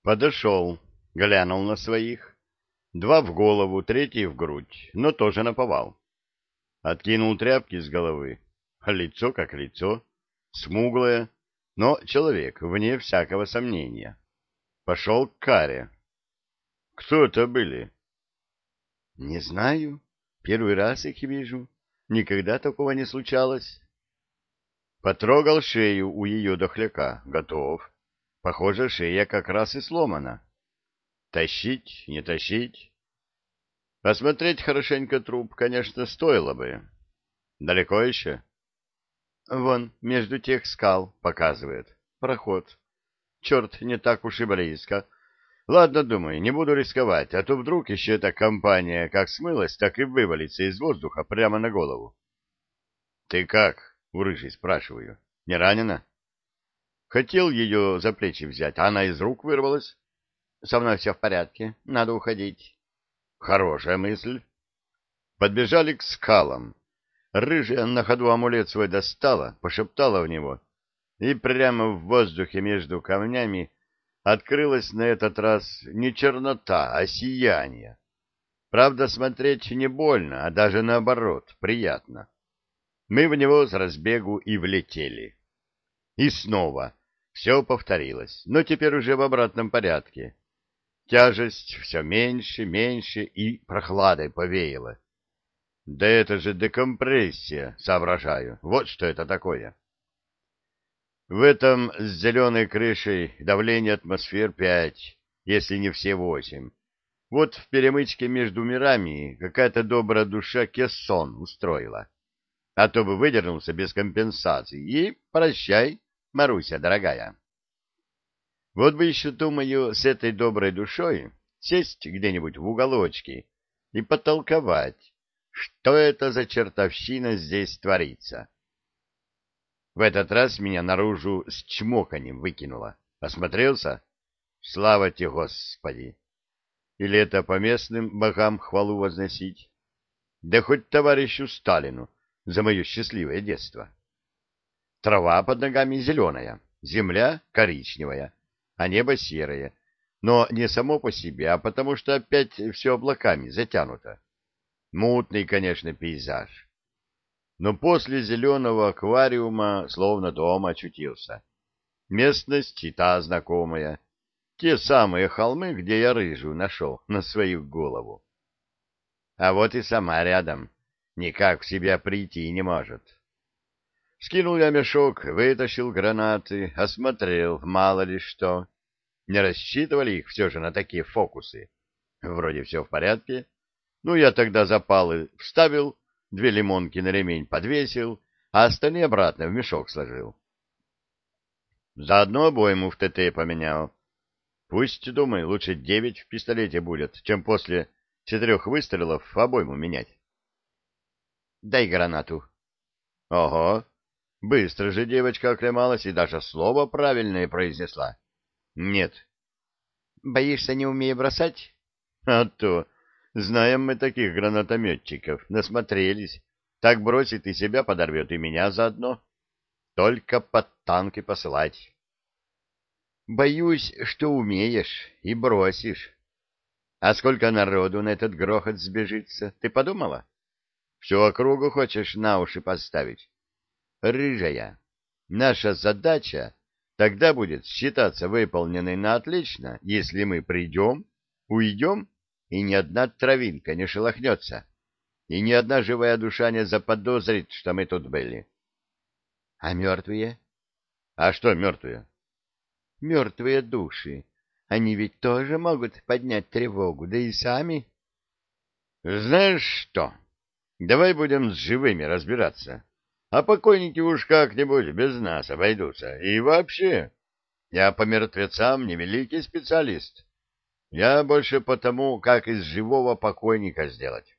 Подошел, глянул на своих. Два в голову, третий в грудь, но тоже наповал. Откинул тряпки с головы. Лицо как лицо, смуглое, но человек, вне всякого сомнения. Пошел к каре. Кто это были? Не знаю. Первый раз их вижу. Никогда такого не случалось. Потрогал шею у ее дохляка. Готов. Похоже, шея как раз и сломана. Тащить, не тащить? Посмотреть хорошенько труп, конечно, стоило бы. Далеко еще? Вон, между тех скал, показывает. Проход. Черт, не так уж и близко. Ладно, думаю, не буду рисковать, а то вдруг еще эта компания как смылась, так и вывалится из воздуха прямо на голову. — Ты как? — у рыжей спрашиваю. — Не ранена? Хотел ее за плечи взять, а она из рук вырвалась. — Со мной все в порядке, надо уходить. — Хорошая мысль. Подбежали к скалам. Рыжая на ходу амулет свой достала, пошептала в него, и прямо в воздухе между камнями открылась на этот раз не чернота, а сияние. Правда, смотреть не больно, а даже наоборот, приятно. Мы в него с разбегу и влетели. И снова все повторилось, но теперь уже в обратном порядке. Тяжесть все меньше, меньше и прохладой повеяло. Да это же декомпрессия, соображаю. Вот что это такое. В этом с зеленой крышей давление атмосфер 5, если не все 8. Вот в перемычке между мирами какая-то добрая душа кессон устроила. А то бы выдернулся без компенсации. И прощай, Маруся дорогая. Вот бы еще, думаю, с этой доброй душой сесть где-нибудь в уголочке и потолковать, что это за чертовщина здесь творится. В этот раз меня наружу с чмоканьем выкинуло. Осмотрелся? Слава тебе, Господи! Или это по местным богам хвалу возносить? Да хоть товарищу Сталину за мое счастливое детство. Трава под ногами зеленая, земля коричневая, а небо серое. Но не само по себе, а потому что опять все облаками затянуто. Мутный, конечно, пейзаж. Но после зеленого аквариума словно дома очутился. Местность и та знакомая. Те самые холмы, где я рыжую нашел на свою голову. А вот и сама рядом. Никак в себя прийти не может. Скинул я мешок, вытащил гранаты, осмотрел, мало ли что. Не рассчитывали их все же на такие фокусы. Вроде все в порядке. Ну, я тогда запалы вставил, 2 лимонки на ремень подвесил, а остальные обратно в мешок сложил. Заодно обойму в ТТ поменял. Пусть, думаю, лучше 9 в пистолете будет, чем после 4 выстрелов обойму менять. Дай гранату. Ого, быстро же девочка оклемалась и даже слово правильное произнесла. Нет. Боишься, не умея бросать? А то, знаем мы таких гранатометчиков, насмотрелись. Так бросит и себя подорвет, и меня заодно. Только под танки посылать. Боюсь, что умеешь и бросишь. А сколько народу на этот грохот сбежится, ты подумала? Всю округу хочешь на уши поставить? Рыжая, наша задача тогда будет считаться выполненной на отлично, если мы придем, уйдем, и ни одна травинка не шелохнется, и ни одна живая душа не заподозрит, что мы тут были. А мертвые? А что мертвые? Мертвые души. Они ведь тоже могут поднять тревогу, да и сами. Знаешь что? Давай будем с живыми разбираться. А покойники уж как-нибудь без нас обойдутся. И вообще, я по мертвецам не великий специалист. Я больше по тому, как из живого покойника сделать.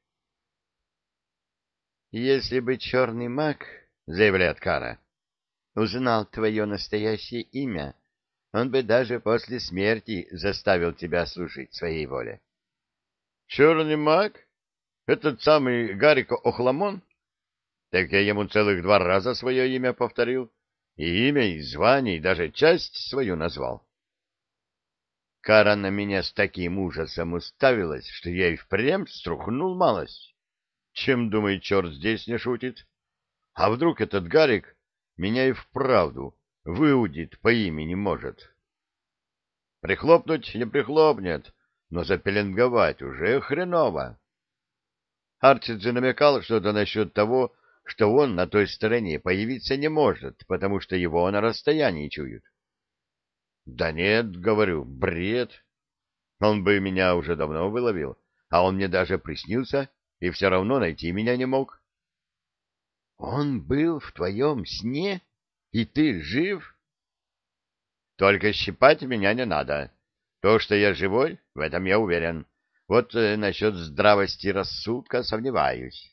Если бы черный маг, заявляет Кара, узнал твое настоящее имя, он бы даже после смерти заставил тебя служить своей воле. Черный маг? Этот самый Гарико Охламон? Так я ему целых 2 раза свое имя повторил. И имя, и звание, и даже часть свою назвал. Кара на меня с таким ужасом уставилась, что я и впрямь струхнул малость. Чем, думает, черт здесь не шутит? А вдруг этот Гарик меня и вправду выудит по имени может? Прихлопнуть не прихлопнет, но запеленговать уже хреново. Арчиджи намекал что-то насчет того, что он на той стороне появиться не может, потому что его на расстоянии чуют. Да нет, говорю, бред. Он бы меня уже давно выловил, а он мне даже приснился и все равно найти меня не мог. Он был в твоем сне, и ты жив? Только щипать меня не надо. То, что я живой, в этом я уверен. Вот насчет здравости рассудка сомневаюсь.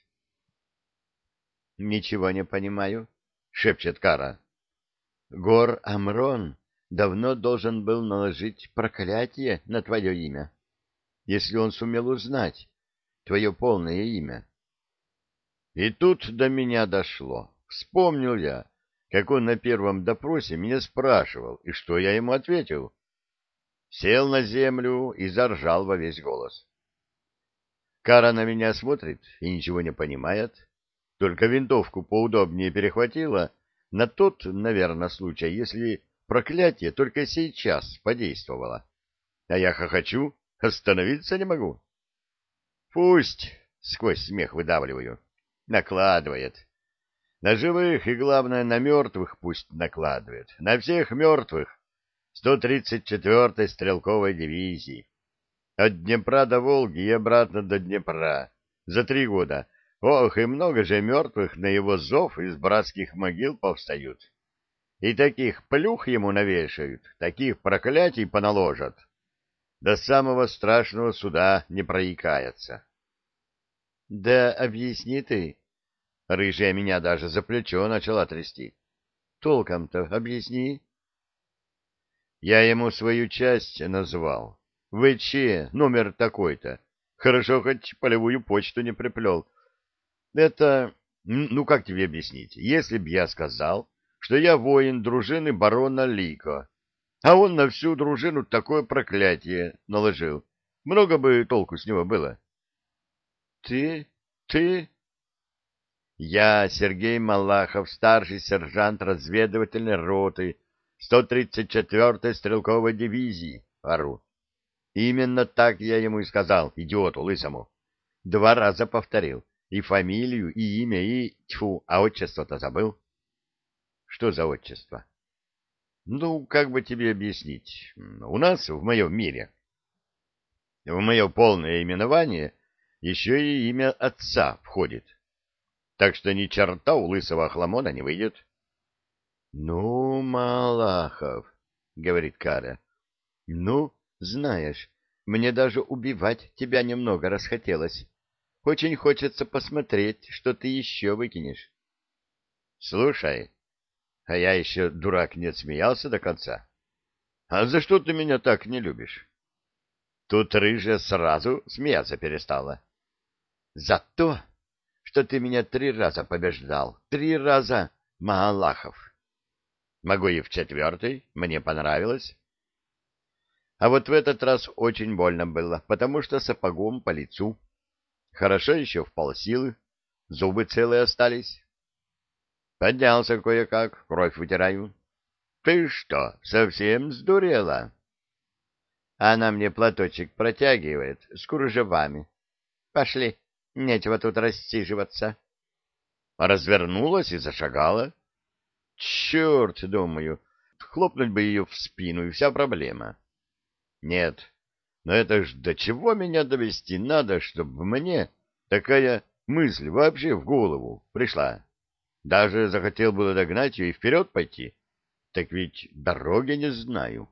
Ничего не понимаю, шепчет Кара. Гор Амрон давно должен был наложить проклятие на твое имя, если он сумел узнать твое полное имя. И тут до меня дошло. Вспомнил я, как он на первом допросе меня спрашивал, и что я ему ответил. Сел на землю и заржал во весь голос. Кара на меня смотрит и ничего не понимает, только винтовку поудобнее перехватила на тот, наверное, случай, если проклятие только сейчас подействовало. А я хохочу, остановиться не могу. Пусть, сквозь смех выдавливаю, накладывает. На живых и, главное, на мертвых пусть накладывает. На всех мертвых 134-й стрелковой дивизии. От Днепра до Волги и обратно до Днепра. За 3 года. Ох, и много же мертвых на его зов из братских могил повстают. И таких плюх ему навешают, таких проклятий поналожат. До самого страшного суда не проикается. — Да объясни ты. Рыжая меня даже за плечо начала трясти. — Толком-то объясни. Я ему свою часть назвал. ВЧ, номер такой-то. Хорошо, хоть полевую почту не приплел. Это, ну как тебе объяснить, если б я сказал, что я воин дружины барона Лико, а он на всю дружину такое проклятие наложил, много бы толку с него было. Ты? Я Сергей Малахов, старший сержант разведывательной роты 134-й стрелковой дивизии, ору. Именно так я ему и сказал, идиоту лысому. 2 раза повторил. И фамилию, и имя, и... Тьфу, а отчество-то забыл. Что за отчество? Ну, как бы тебе объяснить? У нас, в моем мире, в мое полное именование еще и имя отца входит. Так что ни черта у лысого охламона не выйдет. — Ну, Малахов, — говорит Кара, — ну, знаешь, мне даже убивать тебя немного расхотелось. Очень хочется посмотреть, что ты еще выкинешь. — Слушай, а я еще, дурак, не отсмеялся до конца. — А за что ты меня так не любишь? Тут рыжая сразу смеяться перестала. — За то, что ты меня 3 раза побеждал. 3 раза, Малахов. Могу и в 4-й, мне понравилось. А вот в этот раз очень больно было, потому что сапогом по лицу. Хорошо еще в полсилы, зубы целые остались. Поднялся кое-как, кровь вытираю. Ты что, совсем сдурела? Она мне платочек протягивает с кружевами. Пошли, нечего тут рассиживаться. Развернулась и зашагала. Черт, думаю, хлопнуть бы ее в спину, и вся проблема. Нет, но это ж до чего меня довести надо, чтобы мне такая мысль вообще в голову пришла. Даже захотел было догнать ее и вперед пойти. Так ведь дороги не знаю.